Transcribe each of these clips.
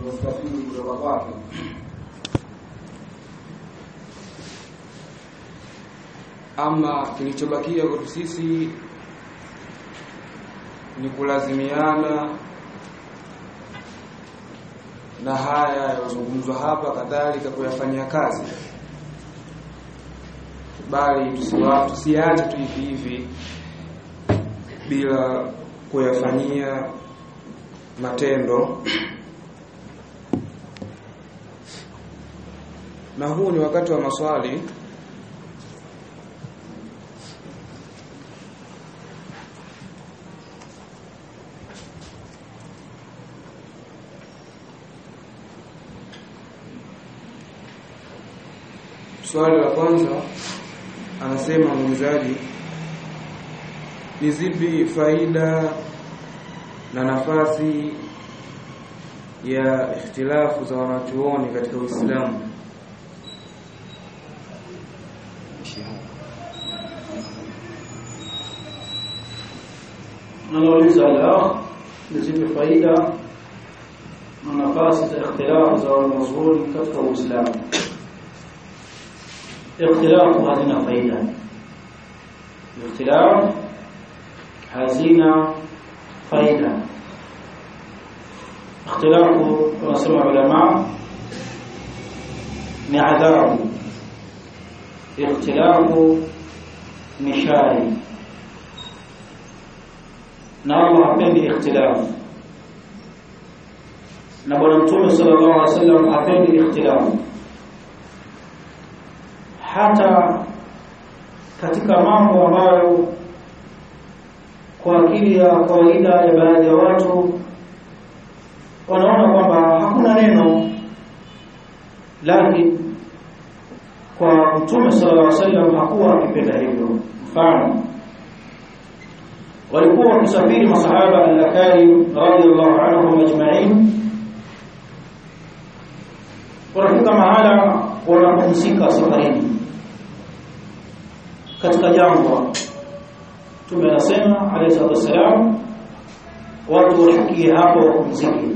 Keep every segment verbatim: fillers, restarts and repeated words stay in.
tunastafidi kutoka kwake. Ama kilichobakia kwetu sisi ni kulazimiana na haya yanayozungumzwa hapa, kadhalika kuyafanyia kazi, bali tusiwa tusiache tu hivi hivi bila kuyafanyia matendo. Na huu ni wakati wa maswali. Swali la kwanza anasema muulizaji, ni zipi faida na nafasi ya ikhtilafu za wanachuoni katika Uislamu? Anauliza la ni zipi faida na nafasi za ikhtilafu za wanachuoni katika Uislamu. اختلاف hazina faida. Ikhtilaf hazina faida. Ikhtilafu wanasema ulama ni adhabu. Ikhtilafu ni shari. Na Allah hapendi ikhtilaf. Na Bwana Mtume sallallahu alaihi wasallam hapendi ikhtilaf. Hata katika mambo ambayo kwa akili ya kawaida ya baadhi ya watu wanaona kwamba hakuna neno, lakini kwa Mtume sallallahu alaihi wasallam hakuwa akipenda hivyo. Mfano, walikuwa wakisafiri masahaba al-akarim radhiyallahu anhum ajma'in, wanafika mahala wanapumzika safarini katika jangwa. Mtume anasema alayhi salatu wasalam, watu washukie hapo wapumzike.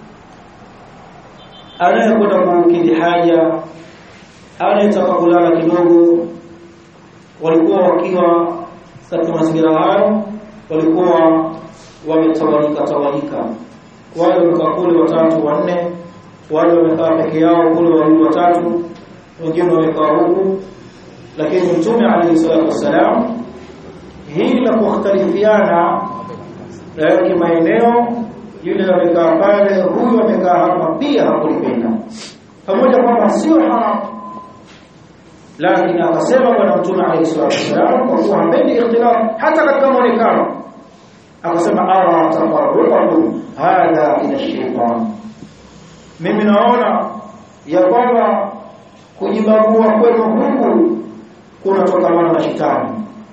Anayekwenda kukidhi haja, anayetaka kulala kidogo. Walikuwa wakiwa katika mazingira hayo, walikuwa wametawanyika tawanyika. Wale wamekaa kule watatu wanne, wale wamekaa peke yao kule wawili watatu, wengine wamekaa huku. Lakini Mtume alayhi salatu wasalam hili la kukhtalifiana ya maeneo, yule amekaa pale, huyu amekaa hapa, pia hakulipenda, pamoja kwamba sio haram, lakini akasema Bwana Mtume alayhi salatu wasalam kwa kuwa hapendi ikhtilaf hata katika muonekano, akasema ara tafarruqu hadha ila shaytan, mimi naona ya kwamba kujibagua kwenu huku kunatokana na shetani.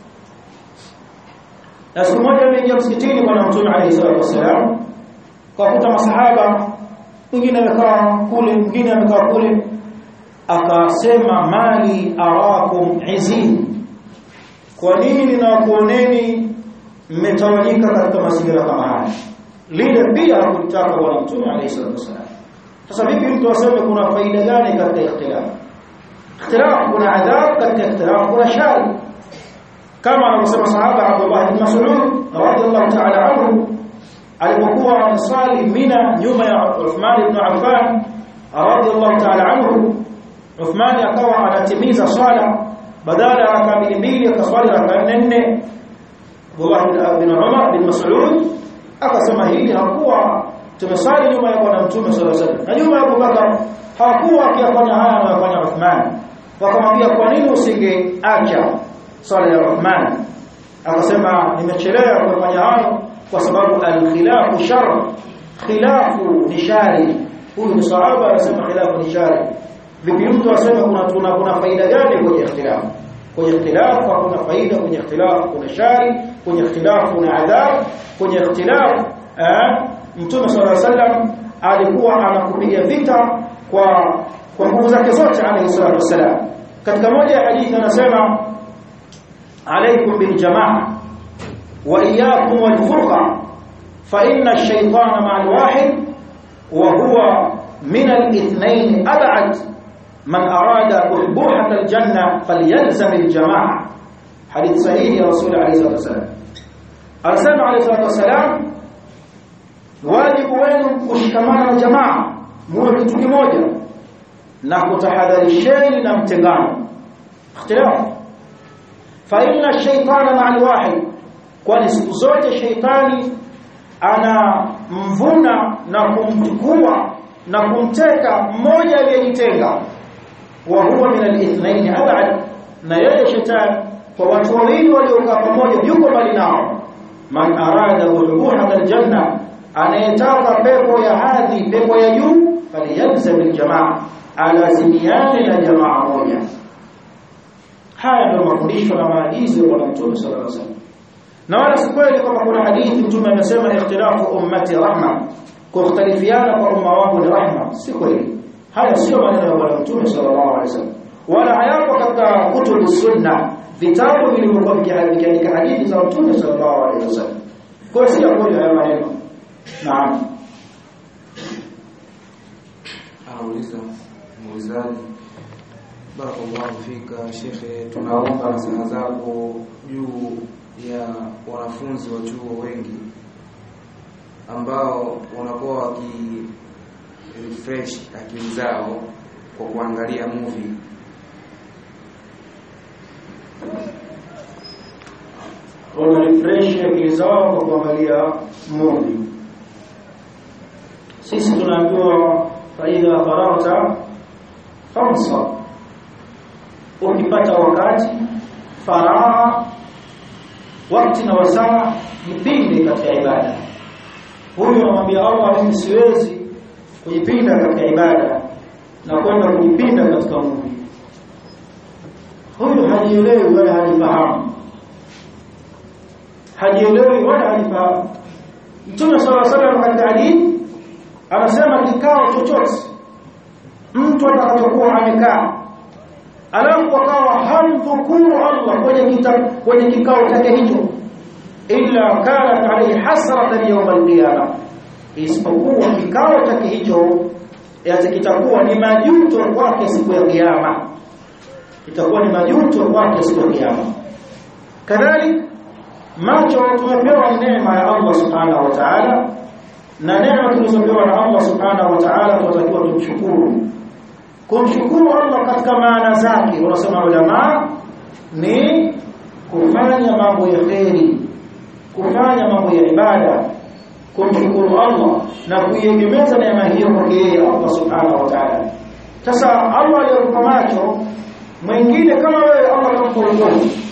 Na siku moja ameingia msikitini Bwana Mtume alayhi salatu wasalam, kwa kuta masahaba mwingine amekaa kule, mwingine amekaa kule, akasema mali arakum izin, kwa nini ninakuoneni mmetawanyika katika mazingira kama haya? Lile pia hakutaka Bwana Mtume alayhi salatu wasalam. Sasa vipi mtu aseme kuna faida gani katika ikhtilaf? Ikhtilaf kuna adhab, katika ikhtilaf kuna shari, kama anavyosema sahaba Abdullah ibn Mas'ud radhiyallahu ta'ala anhu alipokuwa anasali Mina nyuma ya Uthman ibn Affan radhiyallahu ta'ala anhu. Uthman akawa anatimiza swala, badala ya raka mbili mbili akaswali raka nne. Abdullah ibn Umar ibn Mas'ud akasema hili hakuwa tumesali nyuma ya Bwana Mtume sallallahu alaihi wasallam, na nyuma ya Abu Bakar hakuwa akifanya haya anayofanya Uthman. Wakamwambia, kwa nini usingeacha swala ya Uthman? Akasema, nimechelewa kufanya hayo kwa sababu al-khilafu shar, khilafu ni shari. Huyu ni sahaba anasema khilafu ni shari. Vipi mtu aseme kuna tuna kuna faida gani kwenye ikhtilafu? Kwenye ikhtilafu hakuna faida, kwenye ikhtilafu kuna shari, kwenye ikhtilafu kuna adhab, kwenye ikhtilafu eh Mtume sallallahu alaihi wasallam alikuwa anakupiga vita kwa kwa nguvu zake zote alayhi salatu wasallam. Katika moja ya hadithi anasema, alaykum bil jamaa wa iyyakum wal furqa fa inna ash-shaytana ma'a al-wahid wa huwa min al-ithnayn ab'ad man arada buhbuhat al-janna falyalzam al-jama'a hadith sahihi ya rasul alayhi salatu wasallam anasema alayhi salatu wasallam wajibu wenu kushikamana na jamaa muwe kitu kimoja na kutahadharisheni na mtengano ikhtilaf fa inna shaytana ma'al wahid kwani siku zote shaytani ana mvuna na kumchukua na kumteka mmoja aliyejitenga wa huwa min al-ithnayn ab'ad na yeye shetani kwa watu wawili waliokaa pamoja yuko mbali nao man arada buhuhat al-janna anayetaka pepo ya hadhi pepo ya juu faliyalzam al-jamaa alazimiane na jamaa moja haya ndio mafundisho na maagizo ya Mtume sallallahu alaihi wasallam na wala si kweli kama kuna hadithi Mtume amesema ikhtilafu ummati rahma kukhtalifiana kwa umma wangu ni rahma si kweli haya sio maneno ya Bwana Mtume sallallahu alaihi wasallam wala hayapo katika kutubu sunna vitabu vilivyokuwa vikiandika hadithi za Mtume sallallahu alaihi wasallam kwa si kweli haya maneno naam anauliza muulizaji barakallahu fika shekhe tunaomba nasaha zako juu ya wanafunzi wa chuo wengi ambao wanakuwa waki refresh akili zao kwa kuangalia movie wana refresh akili zao kwa kuangalia movie sisi tunaambiwa faida faragta famsa ukipata wakati faragha wakati na wasaa jipinde katika ibada huyu anamwambia Allah mimi siwezi kujipinda katika ibada na kwenda kujipinda katika Mungu huyu hajielewi wala hajifahamu hajielewi wala hajifahamu Mtume sallallahu alaihi wasallam katika hadithi anasema kikao chochote mtu atakapokuwa amekaa alafu akawa hamdhukuru Allah kwenye kitabu kwenye kikao chake hicho illa kana alayhi hasratan yawm al-qiyamah isipokuwa kikao chake hicho kitakuwa ni majuto kwake siku ya kiyama itakuwa ni majuto kwake siku ya kiyama kadhalika macho tumepewa neema ya Allah subhanahu wa ta'ala na neema tulizopewa na Allah subhanahu wa ta'ala tunatakiwa tumshukuru kumshukuru Allah katika maana zake wanasema ulama ni kufanya mambo ya khairi kufanya mambo ya ibada kumshukuru Allah na kuiegemeza neema hiyo kwa yeye Allah subhanahu wa ta'ala sasa Allah aliyokupa macho mwingine kama wewe Allah akampa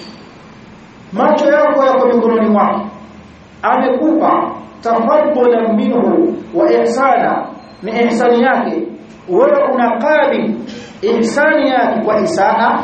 macho yako yako mikononi mwako amekupa tafadhulan minhu wa ihsana ni ihsani yake wewe unakabili ihsani yake kwa isana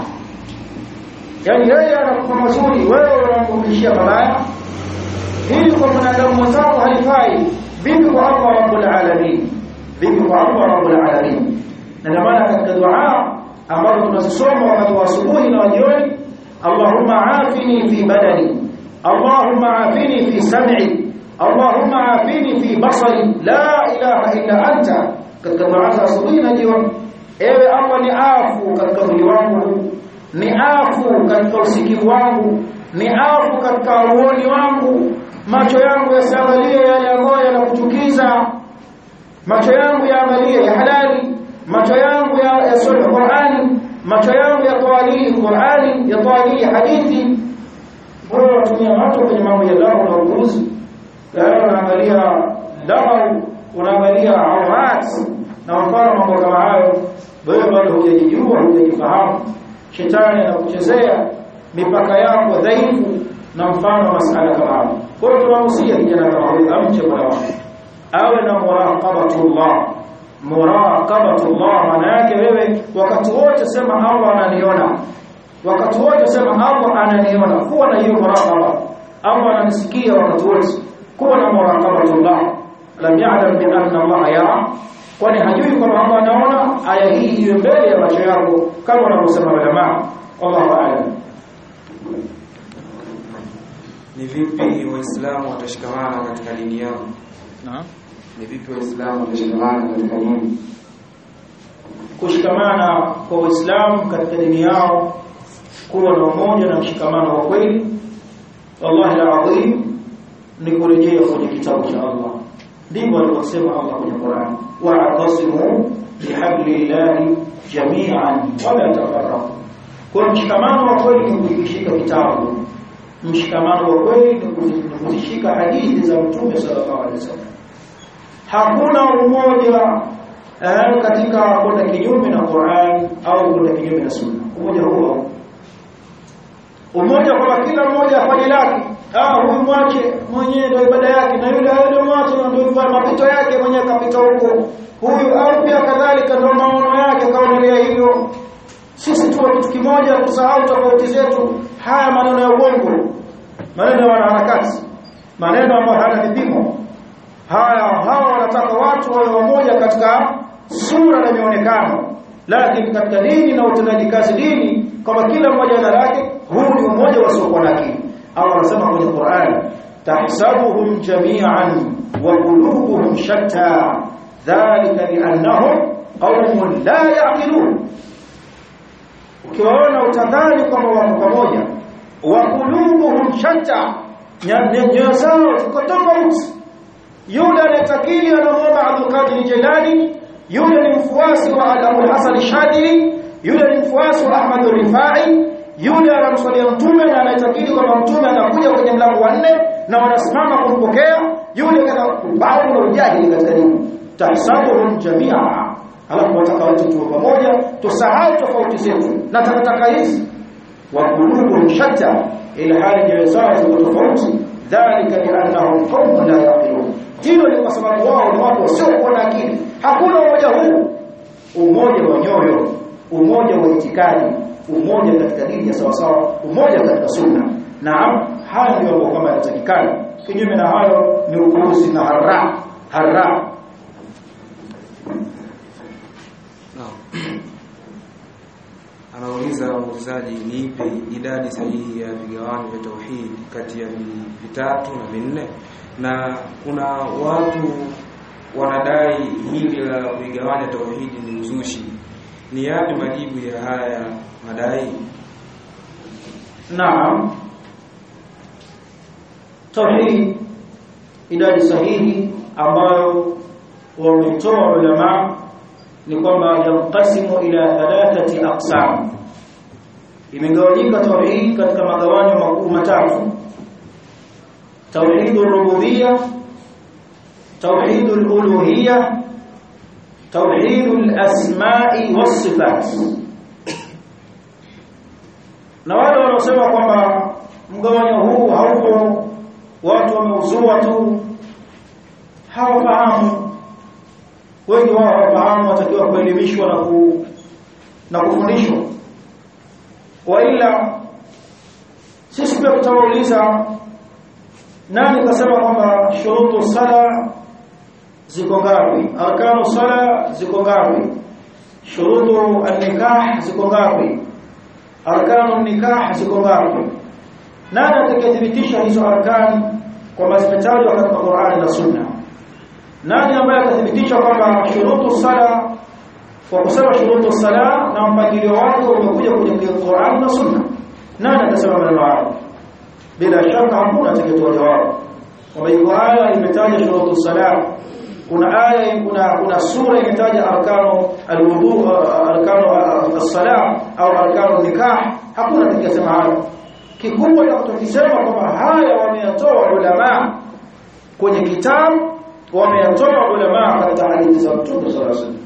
yani yeye anakupa mazuri wewe unamrudishia mabaya hili kwa mwanadamu mwenzako halifai vipi kwa Allah rabbul alamin vipi kwa Allah rabbul alamin na ndio maana katika dua ambayo tunasoma wakati wa asubuhi na jioni Allahumma afini fi badani Allahumma afini fi sam'i Allahumma afini fi basari la ilaha illa anta katika dua za asubuhi na jioni ewe Allah ni afu katika mwili wangu ni afu katika usikivu wangu ni afu katika uoni wangu macho yangu yasiangalie yale ambayo yanakuchukiza macho yangu yaangalie ya halali macho yangu yasome Qur'ani macho yangu yatawali Qur'ani yatawali hadithi bora tumia macho kwenye mambo ya dawa na upuuzi leo unaangalia dawa unaangalia awrat na mfano mambo kama hayo wewe bado hujajijua hujajifahamu shetani anakuchezea mipaka yako dhaifu na mfano masala kama hayo kwa hiyo tunahusia kijana kama huyu amche Mola wake awe na muraqabatullah muraqabatullah maana yake wewe wakati wote sema Allah ananiona wakati wote sema Allah ananiona kuwa na hiyo muraqaba Allah ananisikia wakati wote kuwa na muraqabatullah lam ya'lam bi anna Allah yara kwani hajui kwamba Allah anaona aya hii iwe mbele ya macho yako kama wanavyosema ulama Allahu a'lam ni vipi waislamu watashikamana katika dini yao na ni vipi waislamu watashikamana katika dini kushikamana kwa Uislamu katika dini yao kuwa na umoja na mshikamano wa kweli wallahi alazim ni kurejea kwenye kitabu cha Allah. Ndivyo alivyosema Allah kwenye Qur'an, wa'tasimu bihablillahi jami'an wala tafarraqu. Kwa mshikamano wa kweli ni kushika kitabu, mshikamano wa kweli ni kuzishika hadithi za Mtume sallallahu alaihi wasallam. Hakuna umoja eh, katika kwenda kinyume na Qur'an au kwenda kinyume na Sunna. Umoja huo umoja kwa kila mmoja afanye lake. Ah, huyu mwache mwenyewe ndio ibada yake, na yule yule mwache ndio mapito yake mwenyewe kapita huko. Huyu au pia kadhalika ndio maono yake kaonelea hivyo. Sisi tu kitu kimoja, kusahau tofauti zetu. Haya maneno ya uongo, maneno ya wanaharakati, maneno ambayo hayana vipimo. Haya hawa wanataka watu wawe wamoja katika sura na mionekano, lakini katika dini na utendaji kazi dini kama kila mmoja ana lake. Huu ni umoja wasiokuwa na akili. Allah anasema kwenye Qur'an, tahsabuhum jami'an wa qulubuhum shatta dhalika bi'annahum qaumun la ya'qilun. Ukiwaona utadhani kama wako pamoja, wa qulubuhum shatta, nyoyo zao ziko tofauti. Yule anayetakili anamuomba Abdul Qadir Jilani, yule ni mfuasi wa Abul Hasan Shadili, yule ni mfuasi wa Ahmad Rifai, yule anamswalia Mtume na anayetakili kwamba Mtume anakuja kwenye mlango wa nne na wanasimama kumpokea, yule kana kubao na ujahili katika dini. Tahsabuhum jami'a, alafu wataka watu tuwe pamoja, tusahau tofauti zetu na takataka hizi. Wa qulubuhum shatta, ila hali nyoyo zao ziko tofauti. Dhalika li'annahum qaumun la yaqilun. Hilo ni kwa sababu wao ni watu wasiokuwa na akili. Hakuna umoja huu, umoja wa nyoyo, umoja wa itikadi, umoja katika dini ya sawa sawa, umoja katika sunna. Naam, hayo ndio mambo kama yanatakikana. Kinyume na hayo ni upuuzi na harra harra. Anauliza muulizaji, ni ipi idadi sahihi ya vigawanyo vya tauhid kati ya vitatu na vinne? Na kuna watu wanadai hili la vigawanya tauhid ni uzushi. Ni yapi majibu ya haya madai? Naam, tauhid idadi sahihi ambayo wametoa ulama ni kwamba yanqasimu ila thalathati aqsam. Imegawanyika tauhid katika magawanyo makuu matatu: tauhidur rububiyyah, tauhidul uluhiyyah, tauhidul asma'i was sifat. Na wale wanaosema kwamba mgawanyo huu haupo, watu wameuzua tu, hawafahamu. Wengi wao hawafahamu, watakiwa kuelimishwa na ku na kufundishwa. Waila sisi pia tutawauliza, nani kasema kwamba shurutu sala ziko ngapi, arkanu sala ziko ngapi, shurutu an-nikah ziko ngapi, arkanu nikah ziko ngapi? Nani atakayethibitisha hizo arkani kwamba zimetajwa katika Qur'an na Sunna? Nani ambaye atathibitisha kwamba shurutu sala, kwa kusema shurutu sala na mpangilio wake umekuja kwenye Qur'an na Sunna? Nani atasema maneno hayo? Bila shaka hakuna atakayetoa jawabu. Kwa hiyo aya imetaja shurutu sala, kuna aya, kuna kuna sura imetaja arkanu alwudu, arkanu as-salah au arkanu nikah. Hakuna atakayesema hayo. Kikubwa ni kutukisema kwamba haya wameyatoa ulama kwenye kitabu, wameyatoa ulama katika hadithi za Mtume sallallahu alaihi wasallam.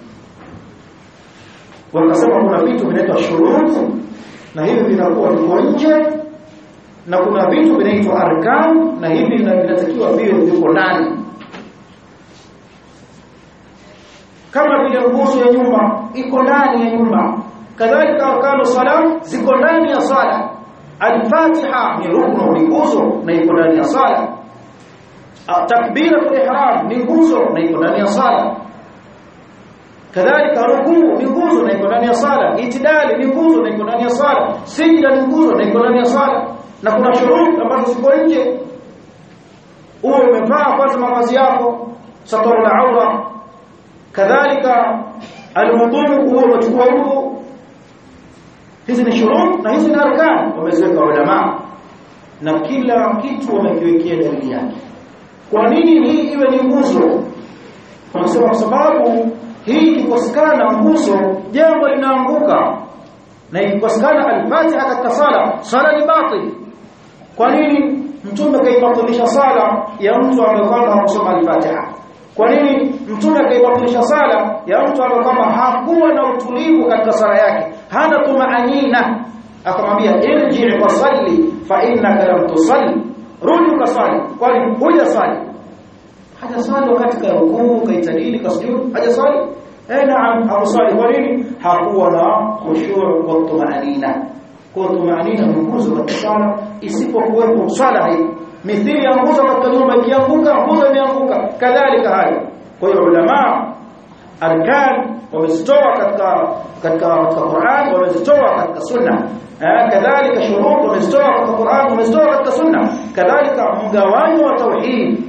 Wakasema kuna vitu vinaitwa shurut na hivi vinakuwa viko nje, na kuna vitu vinaitwa arkan na hivi vinatakiwa viwe viko ndani. Kama vile nguzo ya nyumba iko ndani ya nyumba, kadhalika arkanu sala ziko ndani ya sala. Al-Fatiha ni ruknu, ni nguzo na iko ndani ya sala. Takbiratul ihram ni nguzo na iko ndani ya sala. Kadhalika rukuu ni nguzo na iko ndani ya sala. Itidali ni nguzo na iko ndani ya sala. Sijda ni nguzo na iko ndani ya sala. Na kuna shuruti ambazo ziko nje. Uwe umevaa kwanza mavazi yako, satrul aura. Kadhalika alwudu huwa umechukua udhu. Hizi ni shurut na hizi ni arkan wameziweka ulama, na kila kitu wamekiwekea dalili yake. Kwa nini hii iwe ni nguzo? Wanasema kwa sababu hii ikikosekana nguzo jambo linaanguka, na ikikosekana al-Fatiha katika sala, sala ni batili. Kwa nini mtume kaibatilisha sala ya mtu ambaye kwamba hakusoma al-Fatiha? Kwa nini mtume kaibatilisha sala ya mtu ambaye kwamba hakuwa na utulivu katika sala yake, hana tumaanina? Akamwambia irji wa salli fa innaka lam tusalli, rudi ukasali, kwani hujasali. Hajasali katika rukuu, kaitadili, kasjud, hajasali. Eh, naam, hakusali. Kwa nini? Hakuwa na khushu' wa tumaanina. Kwa tumaanina ni nguzo katika sala, isipokuwepo sala hii mithili ya nguzo katika nyumba, ikianguka nguzo imeanguka, kadhalika hayo. Kwa hiyo ulama arkan wamezitoa katika katika Qur'an, wamezitoa katika sunna. Eh, kadhalika shurut wamezitoa katika Qur'an, wamezitoa katika sunna. Kadhalika mgawanyo wa tauhid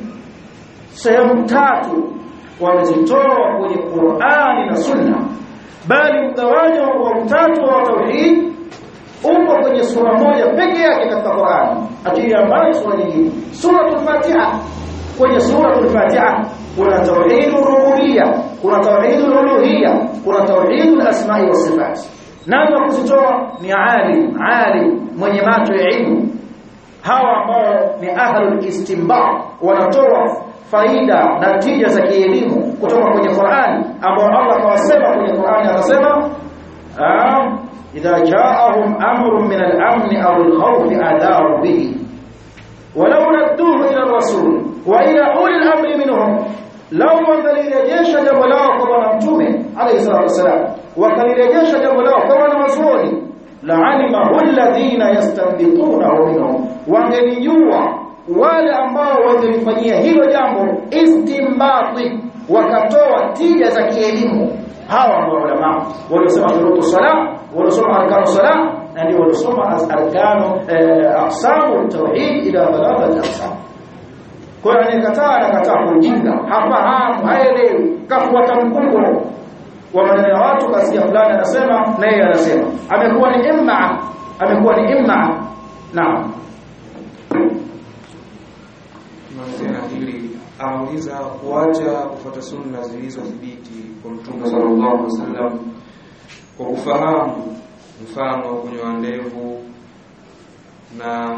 sehemu tatu wamezitoa kwenye Qur'an na sunna, bali mgawanyo wa utatu wa tauhid upo kwenye sura moja pekee yake katika Qur'an, achilia mbali sura nyingine. Suratul Fatiha, kwenye suratul Fatiha kuna tauhidul rububiyya, kuna tauhidul uluhiyya, kuna tauhidul asma'i was sifat. Nani wa kuzitoa? Ni alim, alim mwenye macho ya ilmu. Hawa ambao ni ahlul istinbat wanatoa faida na tija za kielimu kutoka kwenye Qur'an, ambao Allah kawasema kwenye Qur'an, akasema ah idha ja'ahum amrun min al-amn aw al-khawf adharu bihi walau radduhu ila ar-rasul wa ila ulil amri minhum, law wangalirejesha jambo lao kwa bwana mtume alayhi salatu wasalam, wakalirejesha jambo lao kwa wana wazuoni, la'alimahu alladhina yastanbitunahu minhum, wangelijua wale ambao wangelifanyia hilo jambo istimbati, wakatoa tija za kielimu. Hawa ndio ulama waliosema shurutu salah, waliosoma arkanu salah, na ndio waliosoma arkanu aqsamu tauhid ila thalathati aqsam. Kwa hiyo anakataa anakataa kujinga, hafahamu, haelewi, kafuata mkumbo wa maneno ya watu, kasikia fulani anasema na yeye anasema, amekuwa ni imma, amekuwa ni imma. Naam. Mwanzena hili anauliza kuacha kufuata sunna zilizothibiti kwa Mtume sallallahu alaihi wasallam kwa kufahamu, mfano kunyoa ndevu, na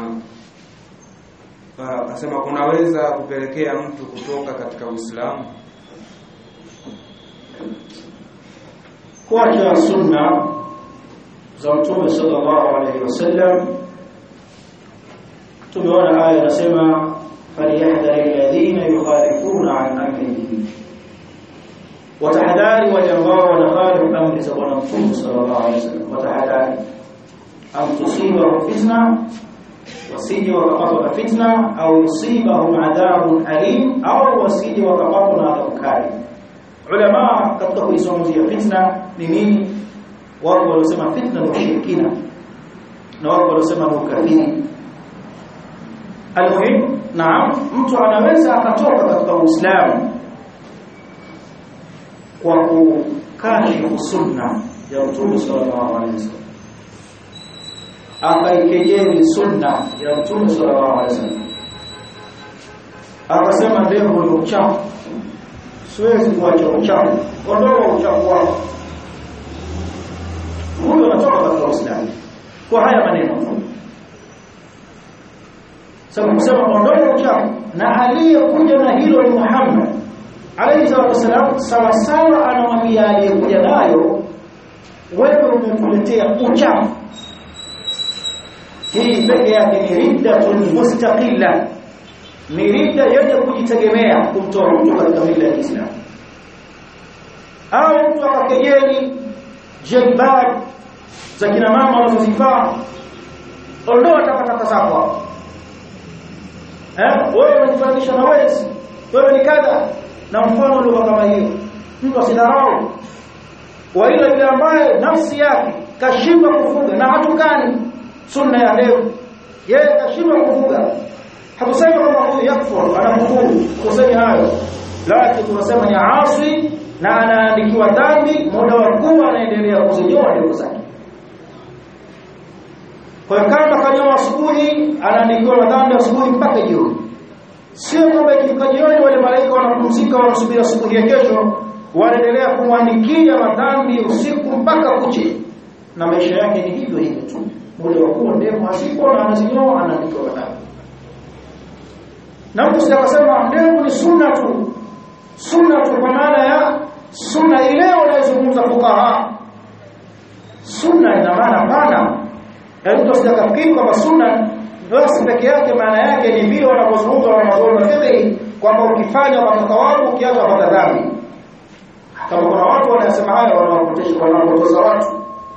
asema kunaweza kupelekea mtu kutoka katika Uislamu. Kuacha sunna za Mtume sallallahu alaihi wasallam, tumeona aya inasema فليحذر الذين يخالفون عن امره، وتحذاري وجماعه ونخالف امر سبحانه صلى الله عليه وسلم، وتحذاري ان تصيبهم فتنه wasije wakapatwa na fitna, au yusibahum adhabun alim, au wasije wakapatwa na adhabu kali. Ulama katika kuizungumzia fitna ni nini, wao wanasema fitna ni ushirikina, na wao wanasema ni ukafiri. Almuhim, naam, mtu anaweza akatoka katika Uislamu kwa kukashifu sunna ya Mtume sallallahu alaihi wasallam, akaikejeli sunna ya Mtume sallallahu alaihi wasallam, akasema ndevu ni uchafu, siwezi kuacha uchafu, ondoa uchafu wako. Huyo anatoka katika Uislamu kwa haya maneno. Sababu kusema ondoa uchafu, na aliyekuja na hilo ni Muhammad alayhi salatu wasallam, sawa sawa anamwambia aliyekuja nayo, wewe umetuletea uchafu. Hii pekee yake ni riddatun mustaqilla, ni ridda yenye kujitegemea, kumtoa mtu katika mila ya Islam. Au mtu akakejeli jilbab za kina mama wanazozivaa, ondoa takataka zako. Eh, wewe unajifanisha na wezi, wewe ni kadha, na mfano lugha kama hiyo. Mtu asidharau wa ila yule ambaye nafsi yake kashindwa kufuga, na hatukani sunna ya leo, yeye kashindwa kufuga. Hatusemi kwamba huyu yakfur, anakufuru, kusema hayo, lakini tunasema ni asi na anaandikiwa dhambi muda wa kuwa anaendelea kuzinyoa ndevu zake. Kwa hiyo kama kanyoa asubuhi anaandikiwa madhambi asubuhi mpaka jioni. Sio kwamba ikifika jioni wale malaika wanapumzika wanasubiri asubuhi ya kesho wanaendelea kumwandikia madhambi usiku mpaka kuche. Na maisha yake ni hivyo hivyo tu. Muda wa kuwa ndevu hasipo na anazinyoa anaandikiwa madhambi. Na mtu sikasema ndevu ni sunna tu. Sunna tu kwa maana ya sunna ile wanayozungumza fuqaha. Sunna ina maana pana. Yaani mtu sikafikiri kwamba sunna basi peke yake maana yake ni vile wanapozungumza wanazuoni wa fiqh kwamba ukifanya kwa thawabu ukiacha kwa dhambi. Kama kuna watu wanasema haya wanawapotesha kwa wanapotoza watu.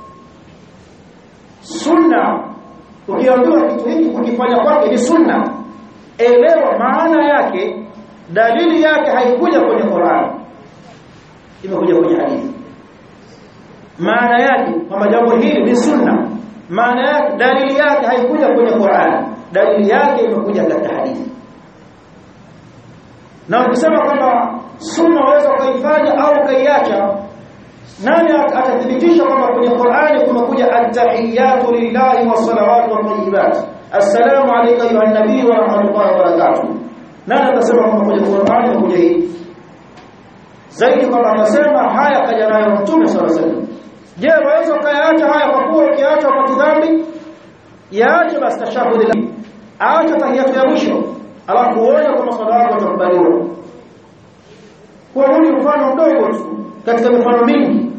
Sunna ukiambiwa kitu hiki kukifanya kwake ni sunna, elewa maana yake, dalili yake haikuja kwenye Qur'an, imekuja kwenye hadithi. Maana yake kwamba jambo hili ni sunna, maana yake dalili yake haikuja kwenye Qur'an, dalili yake imekuja katika hadithi. Na ukisema kwamba sunna waweza kuifanya au kaiacha, nani atathibitisha kwamba kwenye Qur'ani kumekuja at-tahiyatu lillahi was-salawatu wat-tayyibat, assalamu alayka ayuha nabii wa rahmatullahi wa barakatuh? Nani atasema kwamba kwenye Qur'ani kumekuja hii? Zaidi kwamba anasema haya kaja nayo Mtume sallallahu alayhi wasallam. Je, waweza kuyaacha haya kwa kuwa ukiacha kwa dhambi? Yaache basi tashahudi, acha tahiyatu ya mwisho, alafu uone kama swala yako itakubaliwa. Kwa huu ni mfano mdogo tu katika mifano mingi.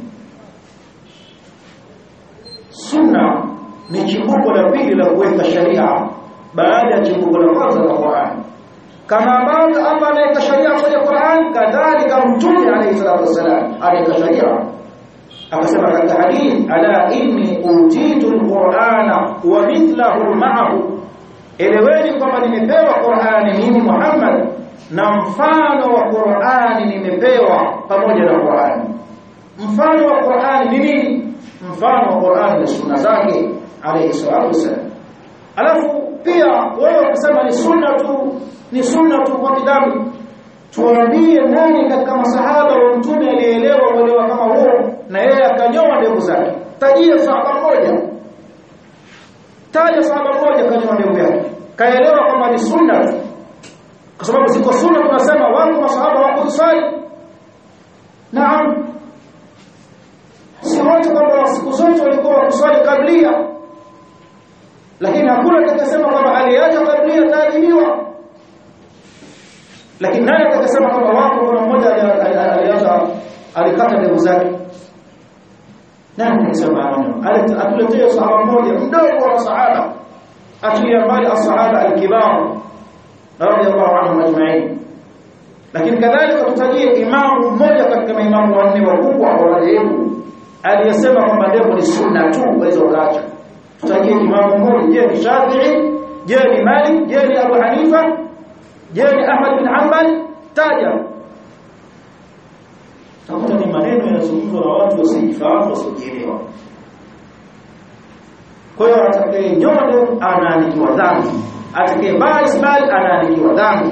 Sunna ni chimbuko la pili la kuweka sharia baada ya chimbuko la kwanza la Qur'an. Kama ambavyo Allah anaweka sharia kwenye Qur'an, kadhalika Mtume alayhi salatu wasallam anaweka sharia. Akasema katika hadithi, ala inni utitu al-Qur'ana wa mithluhu ma'ahu, eleweni kwamba nimepewa Qur'ani mimi Muhammad na mfano wa Qur'ani nimepewa pamoja na Qur'ani. Mfano wa Qur'ani ni nini? Mfano wa Qur'ani ni sunna zake alayhi salatu wasallam. Alafu pia wewe kusema ni sunna tu, ni sunna tu kwa kidami, tuambie nani katika masahaba wa Mtume alielewa uelewa kama huo na yeye akanyoa ndevu zake? Tajia sahaba mmoja, taja sahaba mmoja kanyoa ndevu yake kaelewa kwamba ni sunna tu. Kwa sababu ziko sunna tunasema wako masahaba wako kusali. Naam, si wote kwamba siku zote walikuwa kusali kablia, lakini hakuna atakayesema kwamba aliacha kablia taadhibiwa. Lakini nani atakayesema kwamba wako kuna mmoja aliacha alikata ndevu zake? Nani anasema hayo? Atuletee sahaba mmoja mdogo wa sahaba, atulia mbali as-sahaba al-kibar radiyallahu anhum ajma'in. Lakini kadhalika tutajie imamu mmoja katika maimamu wanne wakubwa wa madhehebu aliyesema kwamba ndevu ni sunna tu uweze ukaacha. Tutajie imamu mmoja. Je, ni Shafi'i? Je, ni Malik? Je, ni Abu Hanifa? Je, ni Ahmad bin Hanbal? Taja. Takuta ni maneno yanazungumzwa na watu wasijifahamu, wasiojielewa. Kwa hiyo atakayenyoa ndevu anaandikiwa dhambi, atakayevaa isbal anaandikiwa dhambi,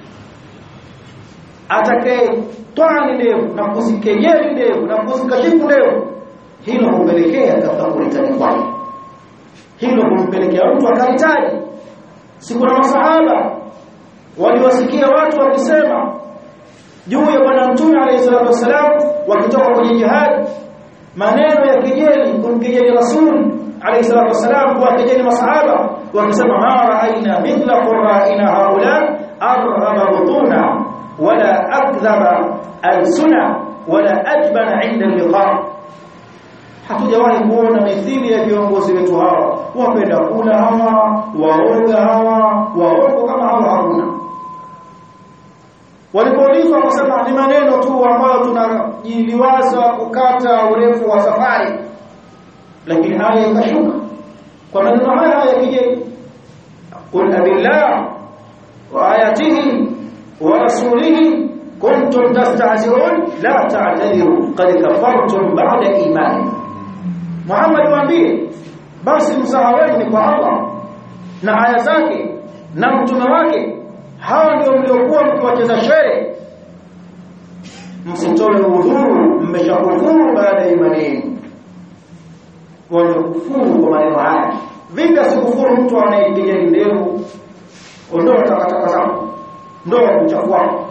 atakayetwaa ndevu na kuzikejeli ndevu na kuzikashifu ndevu, hilo humpelekea katika kuritani kwake. Hilo humpelekea mtu akahitaji. Siku na masahaba waliwasikia watu wakisema juu ya bwana Mtume alayhi salatu wasalam wakitoka kwenye jihad, maneno ya kejeli, kumkejeli Rasul alayhi salatu wasalam, kwa kejeli masahaba, wakisema ma ra'ayna mithla qurra'ina haula arghaba butuna wala akdhaba alsuna wala ajbana 'inda al-liqa. Hatujawahi kuona mithili ya viongozi wetu hawa, wapenda kula hawa, waoga hawa, waongo kama hawa hakuna. Walipoulizwa wakasema ni maneno tu ambayo tunajiliwaza kukata urefu wa safari, lakini haya ikashuka kwa maneno haya ya kejeli, qul abillah wa ayatihi wa rasulihi kuntum tastahzi'un la ta'tadiru qad kafartum ba'da imani. Muhammad waambie basi msahaweni ni kwa Allah na aya zake na mtume wake, hao ndio mliokuwa mkiwacheza shere. msitoe udhuru, mmeshakufuru baada ya imani. Wamekufuru kwa maneno haya. Vipi asikufuru mtu anayepiga ndevu? Ondoa takataka zako, ndoa kuchafua.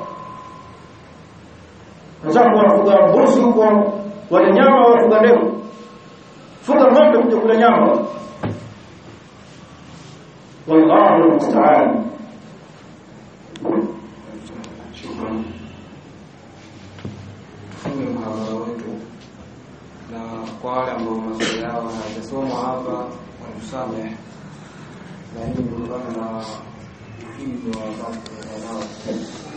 Wazako wanafuga mbuzi huko, wale nyama wafuga ndevu. Fuga ng'ombe mtu kula nyama. Wallahu musta'an. Tufunge mhadhara wetu, na kwa wale ambao maswali yao hayajasomwa hapa watusamehe, na hii kutokana na ufinyu wa watu.